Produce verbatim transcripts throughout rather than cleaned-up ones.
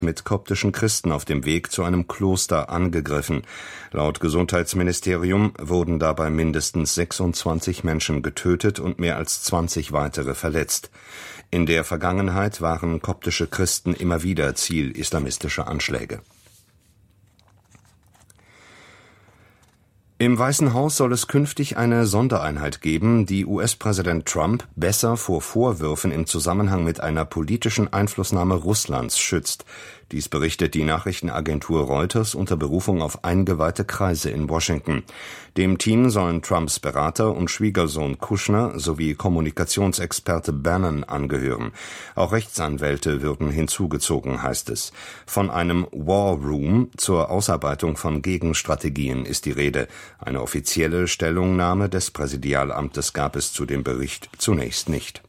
mit koptischen Christen auf dem Weg zu einem Kloster angegriffen. Laut Gesundheitsministerium wurden dabei mindestens sechsundzwanzig Menschen getötet und mehr als zwanzig weitere verletzt. In der Vergangenheit waren koptische Christen immer wieder Ziel islamistischer Anschläge. Im Weißen Haus soll es künftig eine Sondereinheit geben, die U S-Präsident Trump besser vor Vorwürfen im Zusammenhang mit einer politischen Einflussnahme Russlands schützt. Dies berichtet die Nachrichtenagentur Reuters unter Berufung auf eingeweihte Kreise in Washington. Dem Team sollen Trumps Berater und Schwiegersohn Kushner sowie Kommunikationsexperte Bannon angehören. Auch Rechtsanwälte würden hinzugezogen, heißt es. Von einem War Room zur Ausarbeitung von Gegenstrategien ist die Rede. Eine offizielle Stellungnahme des Präsidialamtes gab es zu dem Bericht zunächst nicht.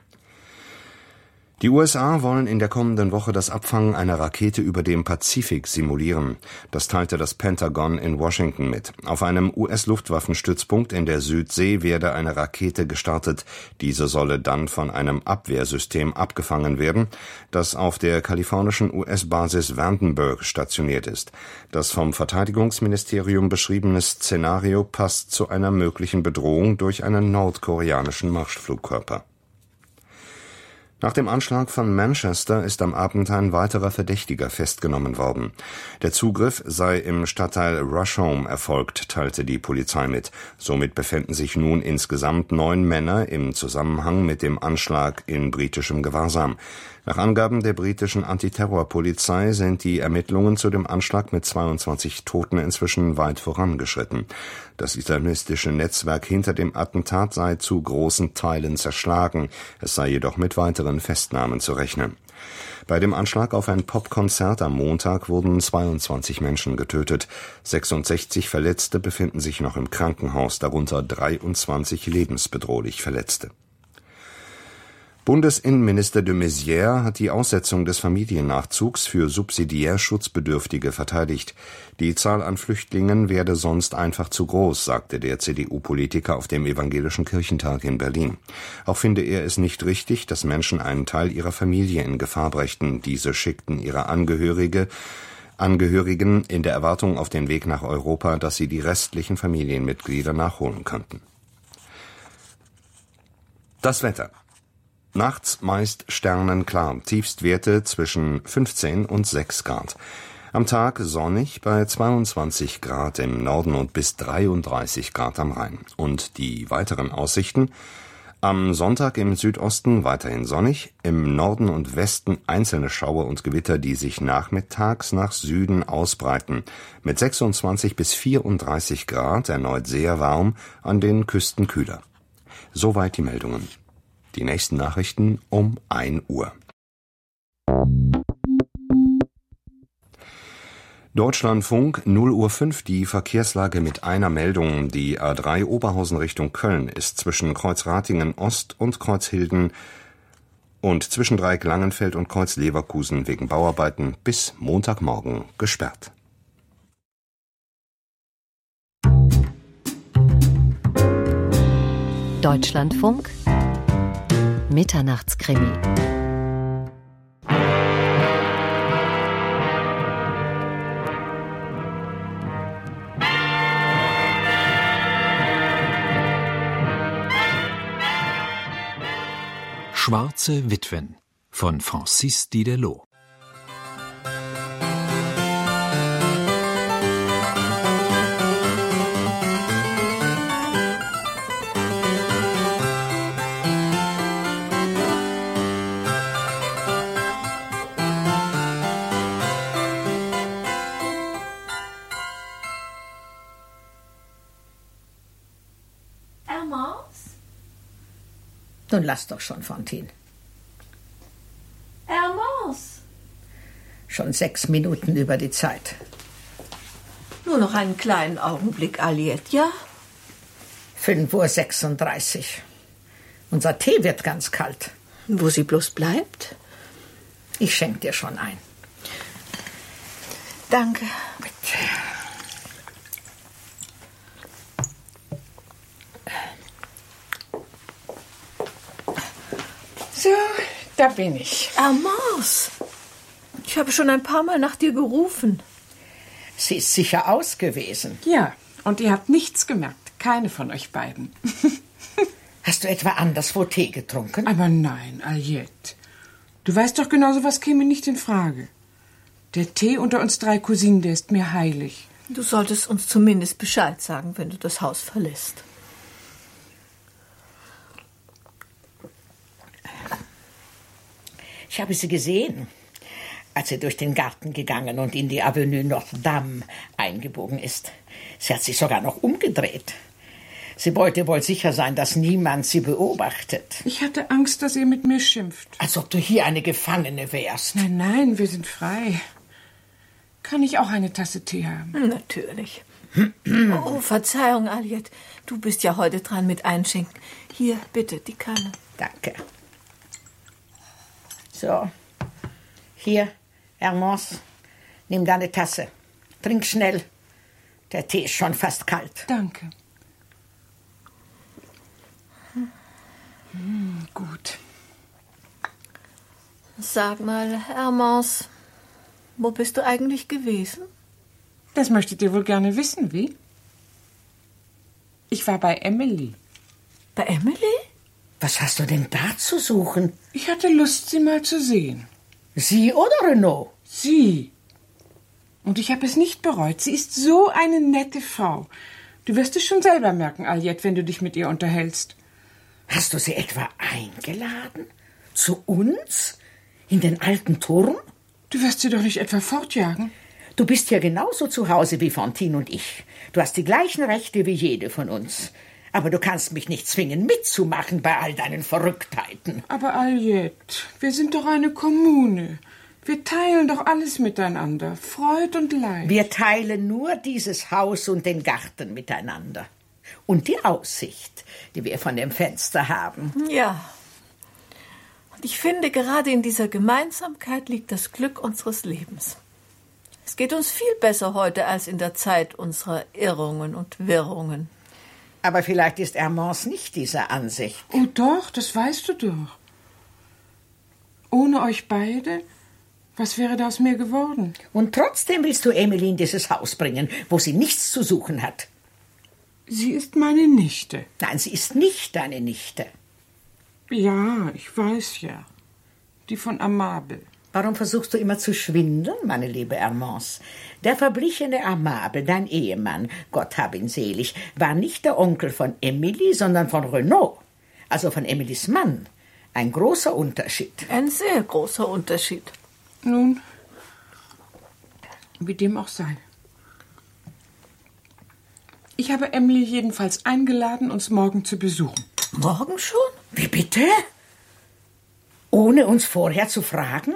Die U S A wollen in der kommenden Woche das Abfangen einer Rakete über dem Pazifik simulieren. Das teilte das Pentagon in Washington mit. Auf einem U S-Luftwaffenstützpunkt in der Südsee werde eine Rakete gestartet. Diese solle dann von einem Abwehrsystem abgefangen werden, das auf der kalifornischen U S-Basis Vandenberg stationiert ist. Das vom Verteidigungsministerium beschriebene Szenario passt zu einer möglichen Bedrohung durch einen nordkoreanischen Marschflugkörper. Nach dem Anschlag von Manchester ist am Abend ein weiterer Verdächtiger festgenommen worden. Der Zugriff sei im Stadtteil Rusholme erfolgt, teilte die Polizei mit. Somit befänden sich nun insgesamt neun Männer im Zusammenhang mit dem Anschlag in britischem Gewahrsam. Nach Angaben der britischen Antiterrorpolizei sind die Ermittlungen zu dem Anschlag mit zweiundzwanzig Toten inzwischen weit vorangeschritten. Das islamistische Netzwerk hinter dem Attentat sei zu großen Teilen zerschlagen. Es sei jedoch mit weiteren Festnahmen zu rechnen. Bei dem Anschlag auf ein Popkonzert am Montag wurden zweiundzwanzig Menschen getötet. sechsundsechzig Verletzte befinden sich noch im Krankenhaus, darunter dreiundzwanzig lebensbedrohlich Verletzte. Bundesinnenminister de Maizière hat die Aussetzung des Familiennachzugs für subsidiär Schutzbedürftige verteidigt. Die Zahl an Flüchtlingen werde sonst einfach zu groß, sagte der C D U-Politiker auf dem Evangelischen Kirchentag in Berlin. Auch finde er es nicht richtig, dass Menschen einen Teil ihrer Familie in Gefahr brächten. Diese schickten ihre Angehörige Angehörigen in der Erwartung auf den Weg nach Europa, dass sie die restlichen Familienmitglieder nachholen könnten. Das Wetter. Nachts meist sternenklar, Tiefstwerte zwischen fünfzehn und sechs Grad. Am Tag sonnig bei zweiundzwanzig Grad im Norden und bis dreiunddreißig Grad am Rhein. Und die weiteren Aussichten: am Sonntag im Südosten weiterhin sonnig, im Norden und Westen einzelne Schauer und Gewitter, die sich nachmittags nach Süden ausbreiten. Mit sechsundzwanzig bis vierunddreißig Grad erneut sehr warm, an den Küsten kühler. Soweit die Meldungen. Die nächsten Nachrichten um ein Uhr. Deutschlandfunk, null Uhr fünf, die Verkehrslage mit einer Meldung. Die A drei Oberhausen Richtung Köln ist zwischen Kreuzratingen Ost und Kreuzhilden und zwischen Dreieck Langenfeld und Kreuz Leverkusen wegen Bauarbeiten bis Montagmorgen gesperrt. Deutschlandfunk Mitternachtskrimi. Schwarze Witwen von Francis Diderot. Nun lass doch schon, Fantine. Hermance! Schon sechs Minuten über die Zeit. Nur noch einen kleinen Augenblick, Aliette, ja? fünf Uhr sechsunddreißig. Unser Tee wird ganz kalt. Wo sie bloß bleibt? Ich schenk dir schon ein. Danke. Bitte. So, da bin ich. Hermance! Ich habe schon ein paar Mal nach dir gerufen. Sie ist sicher aus gewesen. Ja, und ihr habt nichts gemerkt. Keine von euch beiden. Hast du etwa anderswo Tee getrunken? Aber nein, Aljette. Du weißt doch genau, sowas käme nicht in Frage. Der Tee unter uns drei Cousinen, der ist mir heilig. Du solltest uns zumindest Bescheid sagen, wenn du das Haus verlässt. Ich habe sie gesehen, als sie durch den Garten gegangen und in die Avenue Notre Dame eingebogen ist. Sie hat sich sogar noch umgedreht. Sie wollte wohl sicher sein, dass niemand sie beobachtet. Ich hatte Angst, dass ihr mit mir schimpft. Als ob du hier eine Gefangene wärst. Nein, nein, wir sind frei. Kann ich auch eine Tasse Tee haben? Natürlich. Oh, Verzeihung, Aljette. Du bist ja heute dran mit Einschenken. Hier, bitte, die Kanne. Danke. So, hier, Hermance, nimm deine Tasse. Trink schnell. Der Tee ist schon fast kalt. Danke. Hm, gut. Sag mal, Hermance, wo bist du eigentlich gewesen? Das möchtet ihr wohl gerne wissen, wie? Ich war bei Emily. Bei Emily? Was hast du denn da zu suchen? Ich hatte Lust, sie mal zu sehen. Sie oder Renaud? Sie. Und ich habe es nicht bereut. Sie ist so eine nette Frau. Du wirst es schon selber merken, Aljette, wenn du dich mit ihr unterhältst. Hast du sie etwa eingeladen? Zu uns? In den alten Turm? Du wirst sie doch nicht etwa fortjagen? Du bist ja genauso zu Hause wie Fantine und ich. Du hast die gleichen Rechte wie jede von uns. Aber du kannst mich nicht zwingen, mitzumachen bei all deinen Verrücktheiten. Aber Aljette, wir sind doch eine Kommune. Wir teilen doch alles miteinander, Freud und Leid. Wir teilen nur dieses Haus und den Garten miteinander. Und die Aussicht, die wir von dem Fenster haben. Ja. Und ich finde, gerade in dieser Gemeinsamkeit liegt das Glück unseres Lebens. Es geht uns viel besser heute als in der Zeit unserer Irrungen und Wirrungen. Aber vielleicht ist Hermance nicht dieser Ansicht. Oh doch, das weißt du doch. Ohne euch beide, was wäre da aus mir geworden? Und trotzdem willst du Emily in dieses Haus bringen, wo sie nichts zu suchen hat. Sie ist meine Nichte. Nein, sie ist nicht deine Nichte. Ja, ich weiß ja. Die von Amable. Warum versuchst du immer zu schwindeln, meine liebe Hermance? Der verblichene Amable, dein Ehemann, Gott hab ihn selig, war nicht der Onkel von Emily, sondern von Renaud, also von Emilys Mann. Ein großer Unterschied. Ein sehr großer Unterschied. Nun, wie dem auch sei. Ich habe Emily jedenfalls eingeladen, uns morgen zu besuchen. Morgen schon? Wie bitte? Ohne uns vorher zu fragen?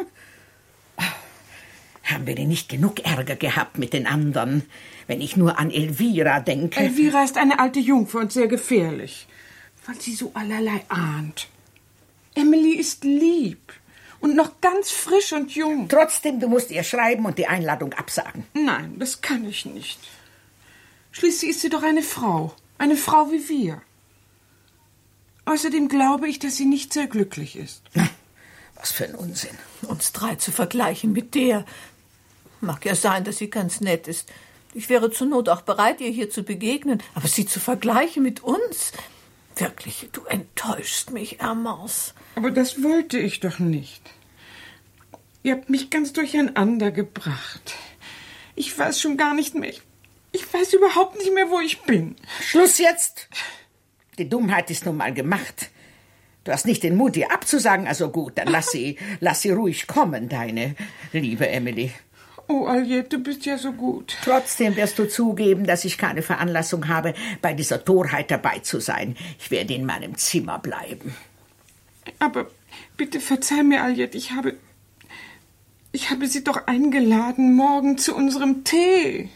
Haben wir denn nicht genug Ärger gehabt mit den anderen, wenn ich nur an Elvira denke? Elvira ist eine alte Jungfer und sehr gefährlich, weil sie so allerlei ahnt. Emily ist lieb und noch ganz frisch und jung. Trotzdem, du musst ihr schreiben und die Einladung absagen. Nein, das kann ich nicht. Schließlich ist sie doch eine Frau, eine Frau wie wir. Außerdem glaube ich, dass sie nicht sehr glücklich ist. Na, was für ein Unsinn. Uns drei zu vergleichen mit der. Mag ja sein, dass sie ganz nett ist. Ich wäre zur Not auch bereit, ihr hier zu begegnen. Aber sie zu vergleichen mit uns? Wirklich, du enttäuschst mich, Hermance. Aber das wollte ich doch nicht. Ihr habt mich ganz durcheinander gebracht. Ich weiß schon gar nicht mehr. Ich weiß überhaupt nicht mehr, wo ich bin. Schluss jetzt. Die Dummheit ist nun mal gemacht. Du hast nicht den Mut, ihr abzusagen, also gut, dann lass sie, lass sie ruhig kommen, deine liebe Emily. Oh, Aljette, du bist ja so gut. Trotzdem wirst du zugeben, dass ich keine Veranlassung habe, bei dieser Torheit dabei zu sein. Ich werde in meinem Zimmer bleiben. Aber bitte verzeih mir, Aljette, ich habe... Ich habe sie doch eingeladen, morgen zu unserem Tee.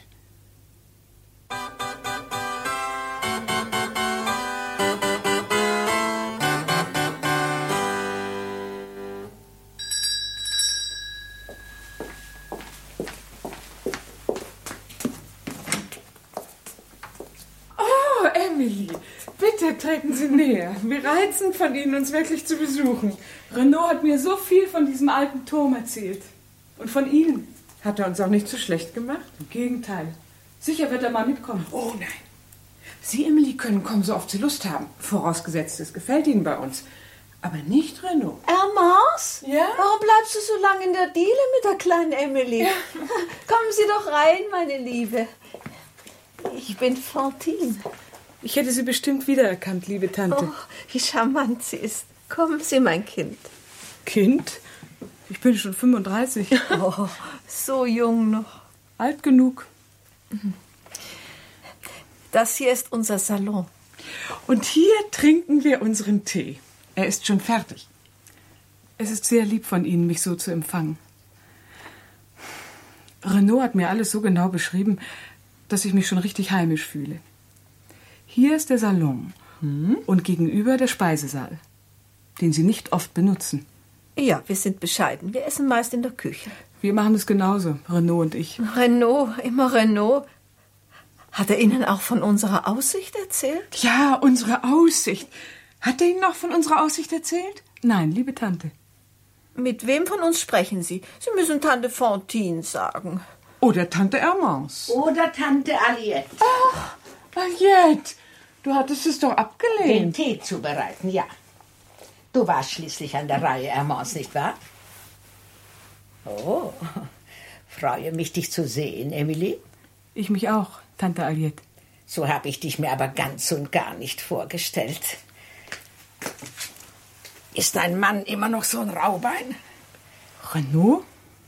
Bitte treten Sie näher. Wir reizen von Ihnen, uns wirklich zu besuchen. Renaud hat mir so viel von diesem alten Turm erzählt. Und von Ihnen hat er uns auch nicht so schlecht gemacht. Im Gegenteil. Sicher wird er mal mitkommen. Oh nein. Sie, Emily, können kommen, so oft Sie Lust haben. Vorausgesetzt, es gefällt Ihnen bei uns. Aber nicht Renaud. Hermance? Ja? Warum bleibst du so lange in der Diele mit der kleinen Emily? Ja. Kommen Sie doch rein, meine Liebe. Ich bin Fantine. Ich hätte Sie bestimmt wiedererkannt, liebe Tante. Oh, wie charmant sie ist. Kommen Sie, mein Kind. Kind? Ich bin schon fünfunddreißig. Oh, so jung noch. Alt genug. Das hier ist unser Salon. Und hier trinken wir unseren Tee. Er ist schon fertig. Es ist sehr lieb von Ihnen, mich so zu empfangen. Renaud hat mir alles so genau beschrieben, dass ich mich schon richtig heimisch fühle. Hier ist der Salon hm? und gegenüber der Speisesaal, den Sie nicht oft benutzen. Ja, wir sind bescheiden. Wir essen meist in der Küche. Wir machen es genauso, Renaud und ich. Renaud, immer Renaud. Hat er Ihnen auch von unserer Aussicht erzählt? Ja, unsere Aussicht. Hat er Ihnen noch von unserer Aussicht erzählt? Nein, liebe Tante. Mit wem von uns sprechen Sie? Sie müssen Tante Fantine sagen. Oder Tante Hermance. Oder Tante Aliette. Ach, Aliette, du hattest es doch abgelehnt. Den Tee zubereiten, ja. Du warst schließlich an der Reihe, Hermance, nicht wahr? Oh, freue mich, dich zu sehen, Emily. Ich mich auch, Tante Aliette. So habe ich dich mir aber ganz und gar nicht vorgestellt. Ist dein Mann immer noch so ein Raubein? Renaud?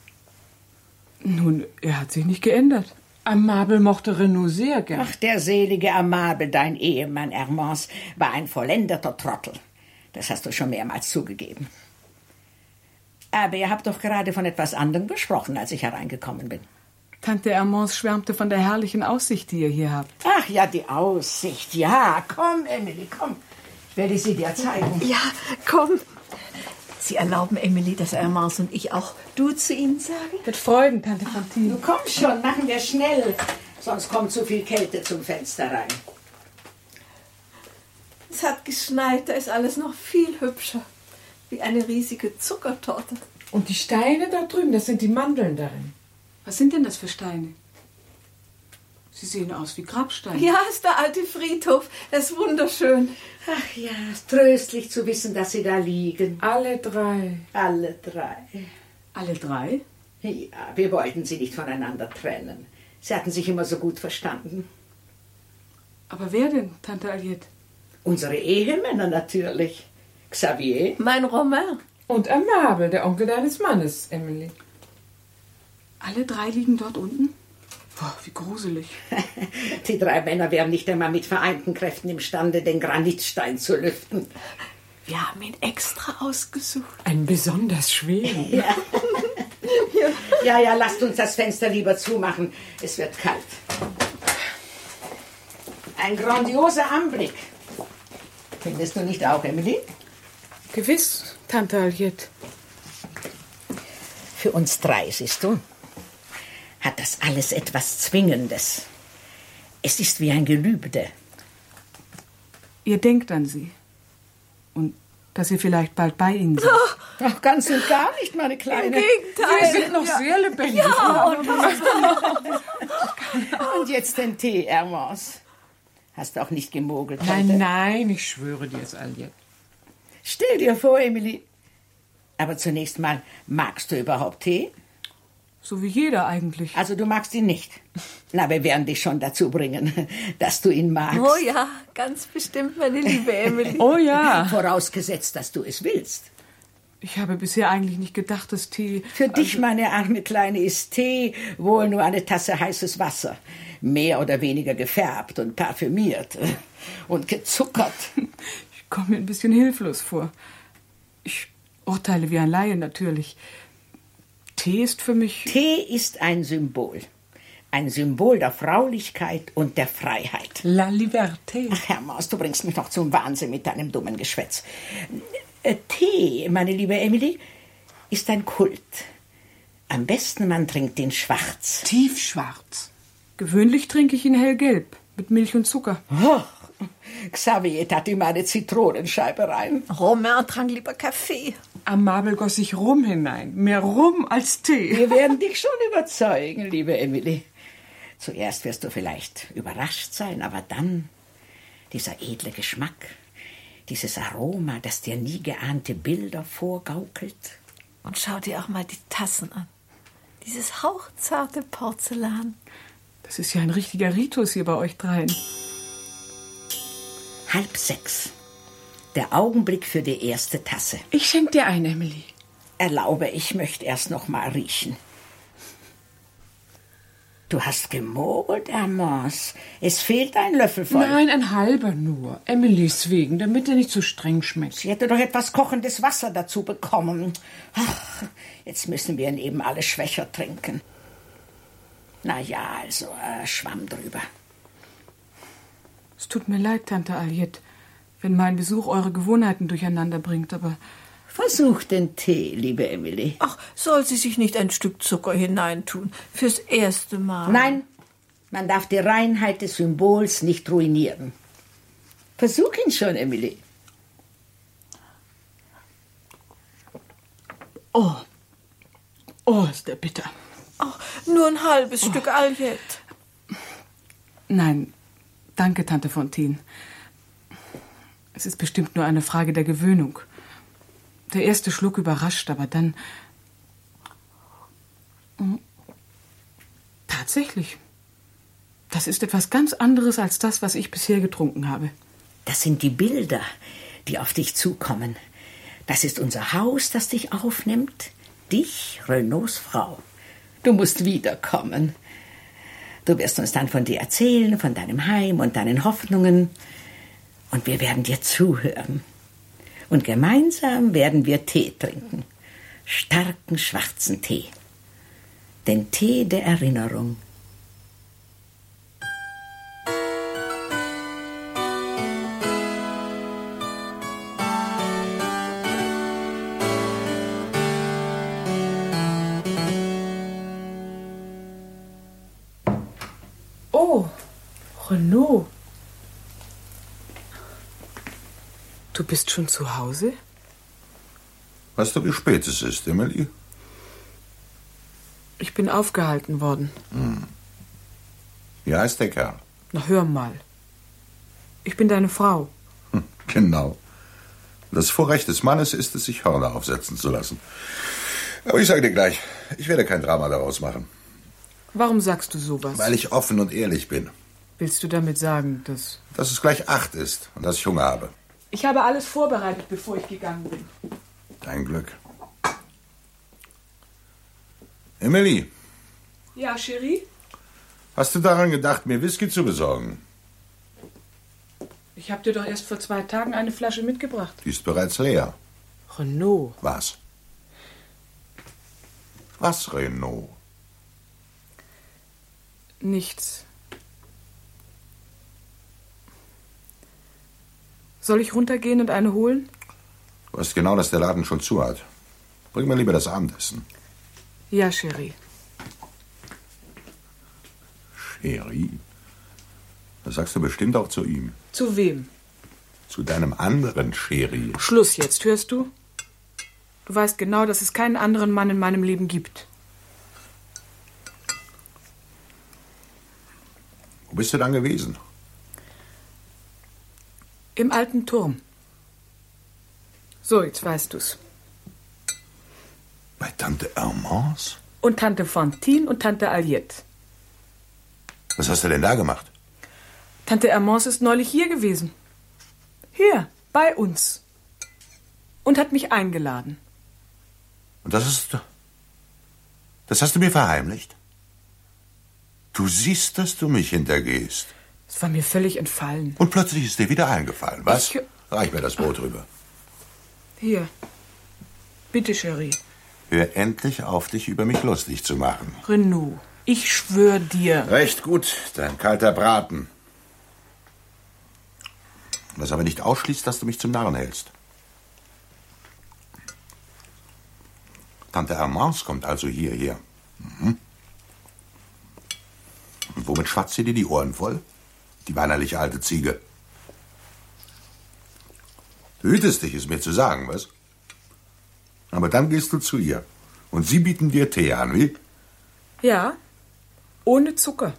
Nun, er hat sich nicht geändert. Amable mochte Renaud sehr gern. Ach, der selige Amable, dein Ehemann Hermance, war ein vollendeter Trottel. Das hast du schon mehrmals zugegeben. Aber ihr habt doch gerade von etwas anderem gesprochen, als ich hereingekommen bin. Tante Hermance schwärmte von der herrlichen Aussicht, die ihr hier habt. Ach ja, die Aussicht. Ja, komm, Emily, komm. Ich werde sie dir zeigen. Ja, komm. Sie erlauben, Emily, dass Hermance und ich auch du zu Ihnen sagen? Mit Freuden, Tante Fantine. Du komm schon, machen wir schnell. Sonst kommt zu viel Kälte zum Fenster rein. Es hat geschneit, da ist alles noch viel hübscher. Wie eine riesige Zuckertorte. Und die Steine da drüben, das sind die Mandeln darin. Was sind denn das für Steine? Sie sehen aus wie Grabsteine. Ja, ist der alte Friedhof. Er ist wunderschön. Ach ja, tröstlich zu wissen, dass sie da liegen. Alle drei. Alle drei. Alle drei? Ja, wir wollten sie nicht voneinander trennen. Sie hatten sich immer so gut verstanden. Aber wer denn, Tante Aliette? Unsere Ehemänner natürlich. Xavier. Mein Romain. Und Amable, der Onkel deines Mannes, Emily. Alle drei liegen dort unten? Boah, wie gruselig. Die drei Männer wären nicht einmal mit vereinten Kräften imstande, den Granitstein zu lüften. Wir haben ihn extra ausgesucht. Einen besonders schweren. Ja. ja, ja, lasst uns das Fenster lieber zumachen. Es wird kalt. Ein grandioser Anblick. Findest du nicht auch, Emily? Gewiss, Tante Aliette. Für uns drei, siehst du, hat das alles etwas Zwingendes. Es ist wie ein Gelübde. Ihr denkt an sie. Und dass sie vielleicht bald bei Ihnen sind. Ach, Ach ganz und gar nicht, meine Kleine. Im Gegenteil. Sie sind noch ja. sehr lebendig. Ja, und, und jetzt den Tee, Hermance. Hast du auch nicht gemogelt heute? Nein, nein, ich schwöre dir es, Aliette. Stell dir vor, Emily. Aber zunächst mal, magst du überhaupt Tee? So wie jeder eigentlich. Also du magst ihn nicht. Na, wir werden dich schon dazu bringen, dass du ihn magst. Oh ja, ganz bestimmt, meine liebe Emily. Oh ja. Vorausgesetzt, dass du es willst. Ich habe bisher eigentlich nicht gedacht, dass Tee... Für dich, meine arme Kleine, ist Tee wohl nur eine Tasse heißes Wasser. Mehr oder weniger gefärbt und parfümiert und gezuckert. Ich komme mir ein bisschen hilflos vor. Ich urteile wie ein Laie natürlich. Tee ist für mich... Tee ist ein Symbol. Ein Symbol der Fraulichkeit und der Freiheit. La Liberté. Ach, Hermance, du bringst mich noch zum Wahnsinn mit deinem dummen Geschwätz. Äh, Tee, meine liebe Emily, ist ein Kult. Am besten man trinkt ihn schwarz. Tiefschwarz. Gewöhnlich trinke ich ihn hellgelb, mit Milch und Zucker. Oh, Xavier tat ihm eine Zitronenscheibe rein. Romain trank lieber Kaffee. Amabel goss sich Rum hinein. Mehr Rum als Tee. Wir werden dich schon überzeugen, liebe Emily. Zuerst wirst du vielleicht überrascht sein, aber dann dieser edle Geschmack, dieses Aroma, das dir nie geahnte Bilder vorgaukelt. Und schau dir auch mal die Tassen an. Dieses hauchzarte Porzellan. Das ist ja ein richtiger Ritus hier bei euch dreien. Halb sechs. Der Augenblick für die erste Tasse. Ich schenk dir ein, Emily. Erlaube, ich möchte erst noch mal riechen. Du hast gemogelt, Hermance. Es fehlt ein Löffel voll. Nein, ein halber nur. Emilys wegen, damit er nicht so streng schmeckt. Sie hätte doch etwas kochendes Wasser dazu bekommen. Ach, jetzt müssen wir ihn eben alle schwächer trinken. Na ja, also, äh, Schwamm drüber. Es tut mir leid, Tante Aliette, wenn mein Besuch eure Gewohnheiten durcheinander bringt, aber... Versuch den Tee, liebe Emily. Ach, soll sie sich nicht ein Stück Zucker hineintun? Fürs erste Mal. Nein, man darf die Reinheit des Symbols nicht ruinieren. Versuch ihn schon, Emily. Oh, oh, ist der bitter. Ach, nur ein halbes oh. Stück Aliette. Nein, danke, Tante Fontaine. Es ist bestimmt nur eine Frage der Gewöhnung. Der erste Schluck überrascht, aber dann... Tatsächlich. Das ist etwas ganz anderes als das, was ich bisher getrunken habe. Das sind die Bilder, die auf dich zukommen. Das ist unser Haus, das dich aufnimmt. Dich, Renaults Frau. Du musst wiederkommen. Du wirst uns dann von dir erzählen, von deinem Heim und deinen Hoffnungen. Und wir werden dir zuhören. Und gemeinsam werden wir Tee trinken. Starken schwarzen Tee. Den Tee der Erinnerung. Oh, Renaud. Du bist schon zu Hause? Weißt du, wie spät es ist, Emily? Ich bin aufgehalten worden. Hm. Wie heißt der Kerl? Na, hör mal. Ich bin deine Frau. Hm, genau. Das Vorrecht des Mannes ist es, sich Hörner aufsetzen zu lassen. Aber ich sage dir gleich, ich werde kein Drama daraus machen. Warum sagst du sowas? Weil ich offen und ehrlich bin. Willst du damit sagen, dass... Dass es gleich acht ist und dass ich Hunger habe. Ich habe alles vorbereitet, bevor ich gegangen bin. Dein Glück. Emily. Ja, Chérie? Hast du daran gedacht, mir Whisky zu besorgen? Ich habe dir doch erst vor zwei Tagen eine Flasche mitgebracht. Die ist bereits leer. Renaud. Was? Was, Renaud? Nichts. Soll ich runtergehen und eine holen? Du weißt genau, dass der Laden schon zu hat. Bring mir lieber das Abendessen. Ja, Chérie. Chérie? Das sagst du bestimmt auch zu ihm. Zu wem? Zu deinem anderen Chérie. Schluss jetzt, hörst du? Du weißt genau, dass es keinen anderen Mann in meinem Leben gibt. Wo bist du dann gewesen? Im alten Turm. So, jetzt weißt du's. Bei Tante Hermance? Und Tante Fantine und Tante Aliette. Was hast du denn da gemacht? Tante Hermance ist neulich hier gewesen. Hier, bei uns. Und hat mich eingeladen. Und das ist... Das hast du mir verheimlicht? Du siehst, dass du mich hintergehst. Es war mir völlig entfallen. Und plötzlich ist dir wieder eingefallen, was? Ich... Reich mir das Brot rüber. Hier. Bitte, Chérie. Hör endlich auf, dich über mich lustig zu machen. Renaud, ich schwör dir. Recht gut, dein kalter Braten. Was aber nicht ausschließt, dass du mich zum Narren hältst. Tante Hermance kommt also hierher. Mhm. Und womit schwatzt sie dir die Ohren voll? Die weinerliche alte Ziege. Hütest dich, es mir zu sagen, was? Aber dann gehst du zu ihr. Und sie bieten dir Tee an, wie? Ja, ohne Zucker.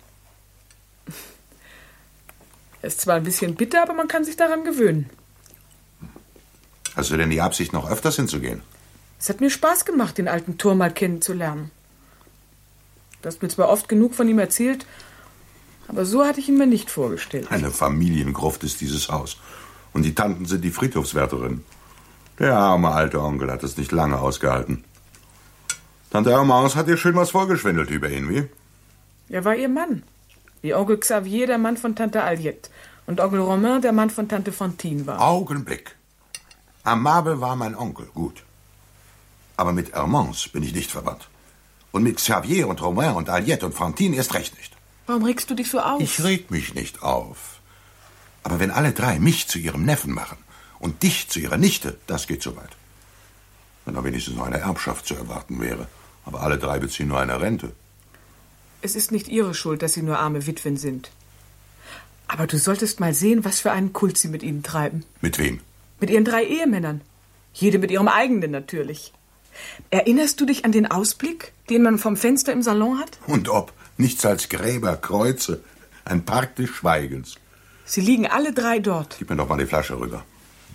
Ist zwar ein bisschen bitter, aber man kann sich daran gewöhnen. Hast du denn die Absicht, noch öfters hinzugehen? Es hat mir Spaß gemacht, den alten Turm mal kennenzulernen. Du hast mir zwar oft genug von ihm erzählt, aber so hatte ich ihn mir nicht vorgestellt. Eine Familiengruft ist dieses Haus. Und die Tanten sind die Friedhofswärterinnen. Der arme alte Onkel hat es nicht lange ausgehalten. Tante Hermance hat dir schön was vorgeschwindelt über ihn, wie? Er war ihr Mann. Wie Onkel Xavier der Mann von Tante Aliette und Onkel Romain der Mann von Tante Fantine war. Augenblick. Amable war mein Onkel, gut. Aber mit Hermance bin ich nicht verwandt. Und mit Xavier und Romain und Aliette und Fantine erst recht nicht. Warum regst du dich so auf? Ich reg mich nicht auf. Aber wenn alle drei mich zu ihrem Neffen machen und dich zu ihrer Nichte, das geht so weit. Wenn da wenigstens noch eine Erbschaft zu erwarten wäre. Aber alle drei beziehen nur eine Rente. Es ist nicht ihre Schuld, dass sie nur arme Witwen sind. Aber du solltest mal sehen, was für einen Kult sie mit ihnen treiben. Mit wem? Mit ihren drei Ehemännern. Jede mit ihrem eigenen natürlich. Erinnerst du dich an den Ausblick, den man vom Fenster im Salon hat? Und ob. Nichts als Gräber, Kreuze. Ein Park des Schweigens. Sie liegen alle drei dort. Gib mir doch mal die Flasche rüber.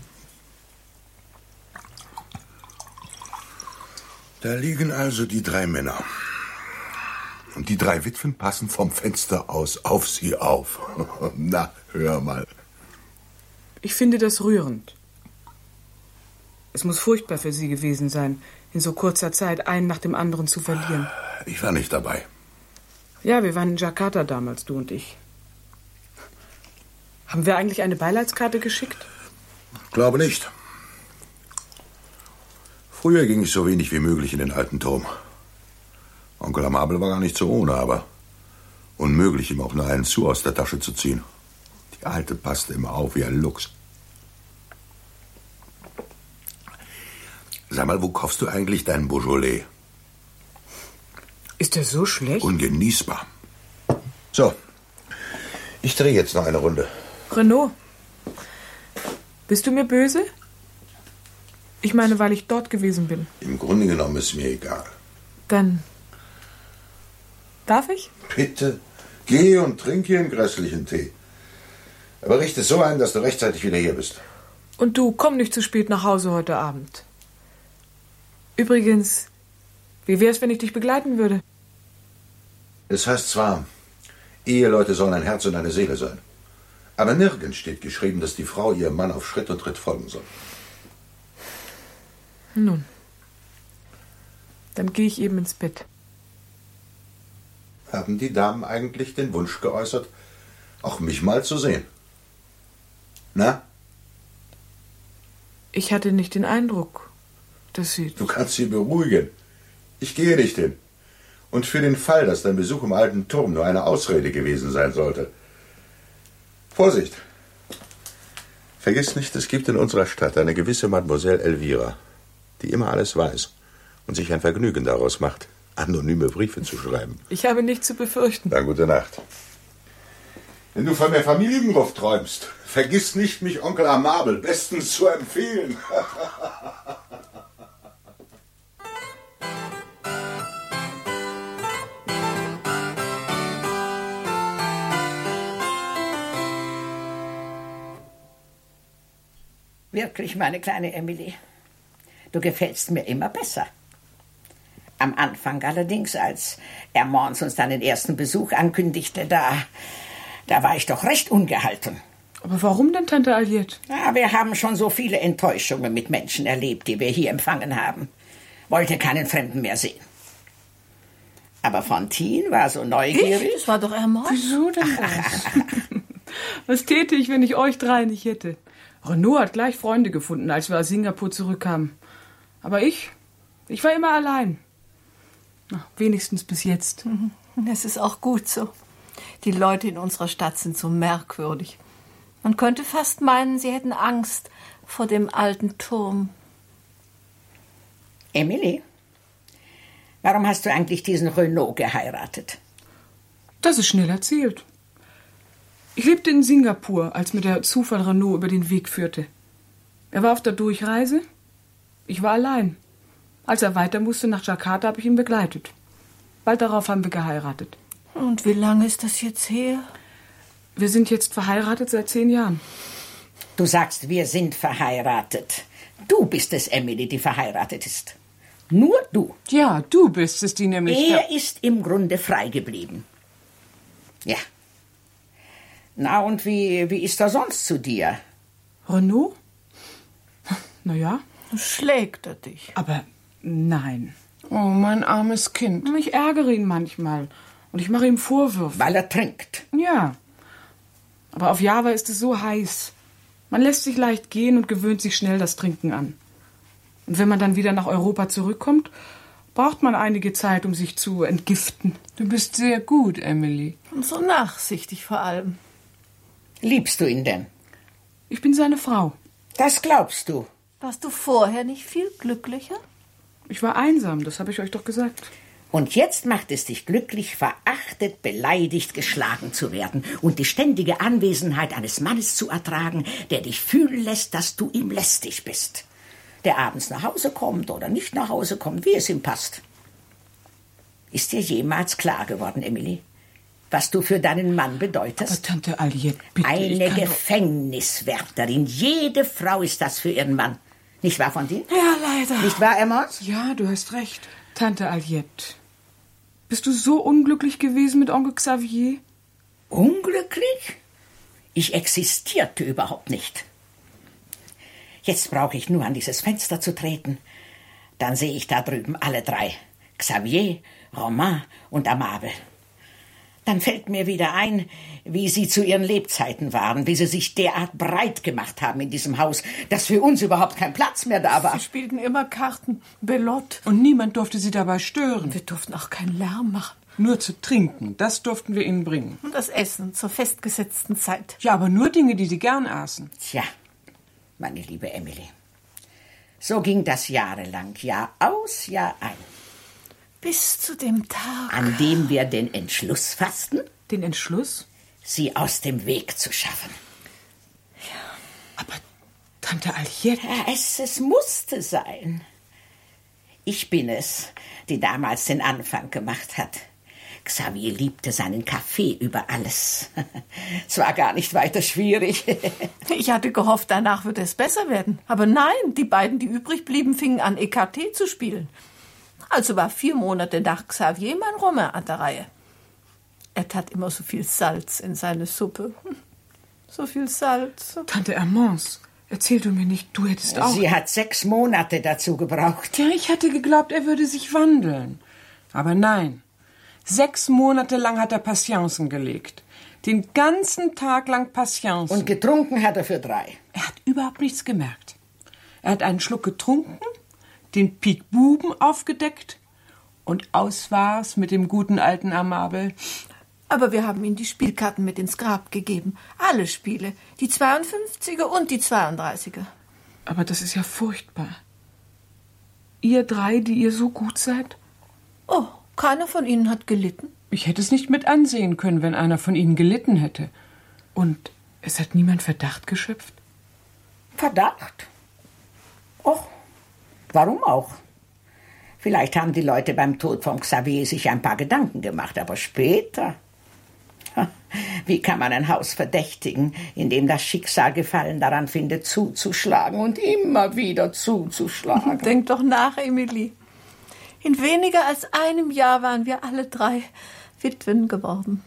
Da liegen also die drei Männer. Und die drei Witwen passen vom Fenster aus auf sie auf. Na, hör mal. Ich finde das rührend. Es muss furchtbar für sie gewesen sein, in so kurzer Zeit einen nach dem anderen zu verlieren. Ich war nicht dabei. Ja, wir waren in Jakarta damals, du und ich. Haben wir eigentlich eine Beileidskarte geschickt? Glaube nicht. Früher ging ich so wenig wie möglich in den alten Turm. Onkel Amable war gar nicht so ohne, aber unmöglich, ihm auch nur einen Sou aus der Tasche zu ziehen. Die Alte passte immer auf wie ein Luchs. Sag mal, wo kaufst du eigentlich deinen Beaujolais? Ist der so schlecht? Ungenießbar. So, ich drehe jetzt noch eine Runde. Renaud, bist du mir böse? Ich meine, weil ich dort gewesen bin. Im Grunde genommen ist mir egal. Dann darf ich? Bitte, geh und trink hier einen grässlichen Tee. Aber richte es so ein, dass du rechtzeitig wieder hier bist. Und du, komm nicht zu spät nach Hause heute Abend. Übrigens, wie wär's, wenn ich dich begleiten würde? Es heißt zwar, Eheleute sollen ein Herz und eine Seele sein. Aber nirgends steht geschrieben, dass die Frau ihrem Mann auf Schritt und Tritt folgen soll. Nun, dann gehe ich eben ins Bett. Haben die Damen eigentlich den Wunsch geäußert, auch mich mal zu sehen? Na? Ich hatte nicht den Eindruck, dass sie... Du kannst sie beruhigen. Ich gehe nicht hin. Und für den Fall, dass dein Besuch im alten Turm nur eine Ausrede gewesen sein sollte. Vorsicht! Vergiss nicht, es gibt in unserer Stadt eine gewisse Mademoiselle Elvira, die immer alles weiß und sich ein Vergnügen daraus macht, anonyme Briefe zu schreiben. Ich habe nichts zu befürchten. Dann gute Nacht. Wenn du von der Familiengruft träumst, vergiss nicht, mich Onkel Amable bestens zu empfehlen. Wirklich, meine kleine Emily. Du gefällst mir immer besser. Am Anfang allerdings, als Hermance uns dann den ersten Besuch ankündigte, da, da war ich doch recht ungehalten. Aber warum denn, Tante Aliette? Ja, wir haben schon so viele Enttäuschungen mit Menschen erlebt, die wir hier empfangen haben. Wollte keinen Fremden mehr sehen. Aber Fantine war so neugierig. Ich? Das war doch Hermance. Wieso denn das? Was täte ich, wenn ich euch drei nicht hätte? Renaud hat gleich Freunde gefunden, als wir aus Singapur zurückkamen. Aber ich, ich war immer allein. Na, wenigstens bis jetzt. Es ist auch gut so. Die Leute in unserer Stadt sind so merkwürdig. Man könnte fast meinen, sie hätten Angst vor dem alten Turm. Emily, warum hast du eigentlich diesen Renaud geheiratet? Das ist schnell erzählt. Ich lebte in Singapur, als mir der Zufall Renaud über den Weg führte. Er war auf der Durchreise. Ich war allein. Als er weiter musste nach Jakarta, habe ich ihn begleitet. Bald darauf haben wir geheiratet. Und wie lange ist das jetzt her? Wir sind jetzt verheiratet seit zehn Jahren. Du sagst, wir sind verheiratet. Du bist es, Emily, die verheiratet ist. Nur du. Ja, du bist es, die nämlich... Er ist im Grunde frei geblieben. Ja. Na, und wie, wie ist er sonst zu dir? Renaud? Na ja. Schlägt er dich? Aber nein. Oh, mein armes Kind. Ich ärgere ihn manchmal. Und ich mache ihm Vorwürfe. Weil er trinkt. Ja. Aber auf Java ist es so heiß. Man lässt sich leicht gehen und gewöhnt sich schnell das Trinken an. Und wenn man dann wieder nach Europa zurückkommt, braucht man einige Zeit, um sich zu entgiften. Du bist sehr gut, Emily. Und so nachsichtig vor allem. Liebst du ihn denn? Ich bin seine Frau. Das glaubst du. Warst du vorher nicht viel glücklicher? Ich war einsam, das habe ich euch doch gesagt. Und jetzt macht es dich glücklich, verachtet, beleidigt, geschlagen zu werden und die ständige Anwesenheit eines Mannes zu ertragen, der dich fühlen lässt, dass du ihm lästig bist. Der abends nach Hause kommt oder nicht nach Hause kommt, wie es ihm passt. Ist dir jemals klar geworden, Emily, was du für deinen Mann bedeutest? Aber Tante Aliette, bitte. Eine Gefängniswärterin. Jede Frau ist das für ihren Mann. Nicht wahr, Fantine? Ja, leider. Nicht wahr, Emmons? Ja, du hast recht. Tante Aliette, bist du so unglücklich gewesen mit Onkel Xavier? Unglücklich? Ich existierte überhaupt nicht. Jetzt brauche ich nur an dieses Fenster zu treten. Dann sehe ich da drüben alle drei. Xavier, Romain und Amable. Dann fällt mir wieder ein, wie sie zu ihren Lebzeiten waren, wie sie sich derart breit gemacht haben in diesem Haus, dass für uns überhaupt kein Platz mehr da war. Sie spielten immer Karten, Belote. Und niemand durfte sie dabei stören. Wir durften auch keinen Lärm machen. Nur zu trinken, das durften wir ihnen bringen. Und das Essen zur festgesetzten Zeit. Ja, aber nur Dinge, die sie gern aßen. Tja, meine liebe Emily, so ging das jahrelang, Jahr aus, Jahr ein. Bis zu dem Tag, an dem wir den Entschluss fassten, Den Entschluss? sie aus dem Weg zu schaffen. Aber Tante Aliette... Ja, es, es musste sein. Ich bin es, die damals den Anfang gemacht hat. Xavier liebte seinen Kaffee über alles. Es war gar nicht weiter schwierig. ich hatte gehofft, danach würde es besser werden. Aber nein, die beiden, die übrig blieben, fingen an, E K T zu spielen. Also war vier Monate nach Xavier mein Romain an der Reihe. Er tat immer so viel Salz in seine Suppe. So viel Salz. Tante Hermance, erzähl du mir nicht, du hättest auch... Sie hat sechs Monate dazu gebraucht. Ja, ich hatte geglaubt, er würde sich wandeln. Aber nein. Sechs Monate lang hat er Patienzen gelegt. Den ganzen Tag lang Patienzen. Und getrunken hat er für drei. Er hat überhaupt nichts gemerkt. Er hat einen Schluck getrunken, den Pik Buben aufgedeckt und aus war's mit dem guten alten Amable. Aber wir haben ihm die Spielkarten mit ins Grab gegeben. Alle Spiele. Die zweiundfünfziger und die zweiunddreißiger. Aber das ist ja furchtbar. Ihr drei, die ihr so gut seid? Oh, keiner von ihnen hat gelitten. Ich hätte es nicht mit ansehen können, wenn einer von ihnen gelitten hätte. Und es hat niemand Verdacht geschöpft? Verdacht? Och, warum auch? Vielleicht haben die Leute beim Tod von Xavier sich ein paar Gedanken gemacht, aber später... Wie kann man ein Haus verdächtigen, in dem das Schicksal Gefallen daran findet, zuzuschlagen und immer wieder zuzuschlagen? Denk doch nach, Emilie. In weniger als einem Jahr waren wir alle drei Witwen geworden.